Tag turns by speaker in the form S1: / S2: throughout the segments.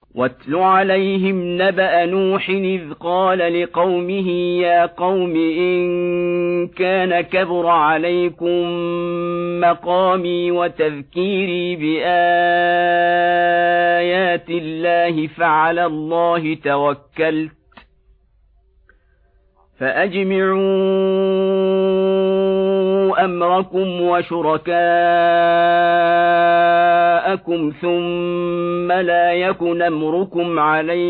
S1: واتل عليهم نبأ نوح إذ قال لقومه يا قوم إن كان كبر عليكم مقامي وتذكيري بآيات الله فعلى الله توكلت فأجمعوا أمركم وشركاءكم ثم لا يكن أمركم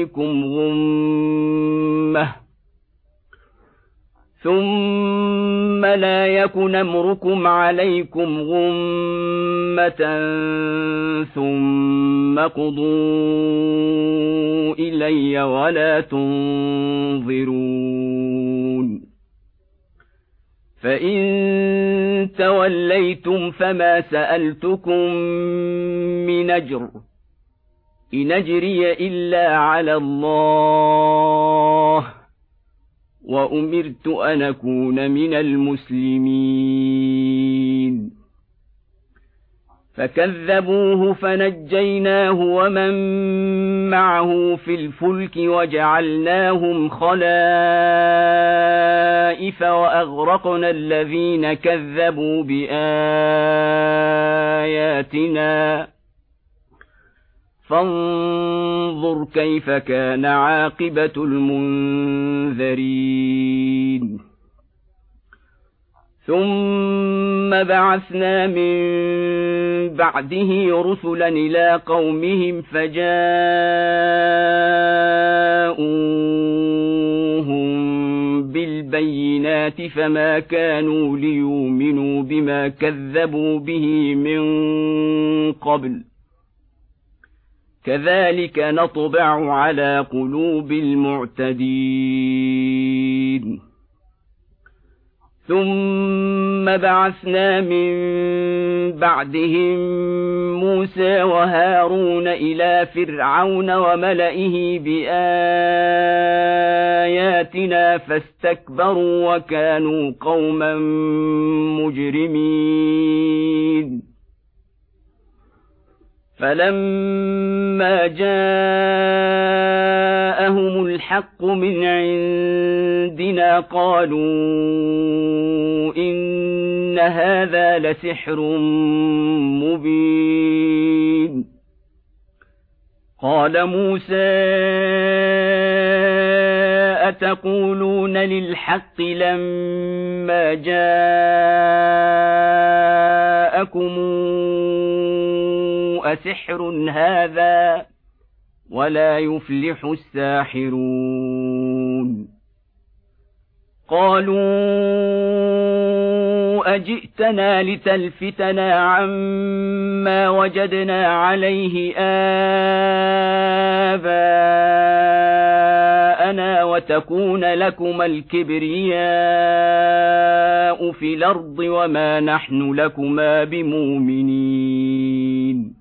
S1: عليكم غمة ثم قضوا إلي ولا تنظرون فإن توليتم فما سألتكم من أجر إن أجري إلا على الله وأمرت أن أكون من المسلمين فكذبوه فنجيناه ومن معه في الفلك وجعلناهم خلائف وأغرقنا الذين كذبوا بآياتنا فانظر كيف كان عاقبة المنذرين ثم بعثنا من بعده رسلا إلى قومهم فجاءوهم بالبينات فما كانوا ليؤمنوا بما كذبوا به من قبل كذلك نطبع على قلوب المعتدين ثم بعثنا من بعدهم موسى وهارون إلى فرعون وملئه بآياتنا فاستكبروا وكانوا قوما مجرمين فلما جاءهم الحق من عندنا قالوا إن هذا لسحر مبين قال موسى أتقولون للحق لما جاءكم أسحر هذا ولا يفلح الساحرون قالوا أجئتنا لتلفتنا عما وجدنا عليه آباءنا وتكون لكما الكبرياء في الأرض وما نحن لكما بمؤمنين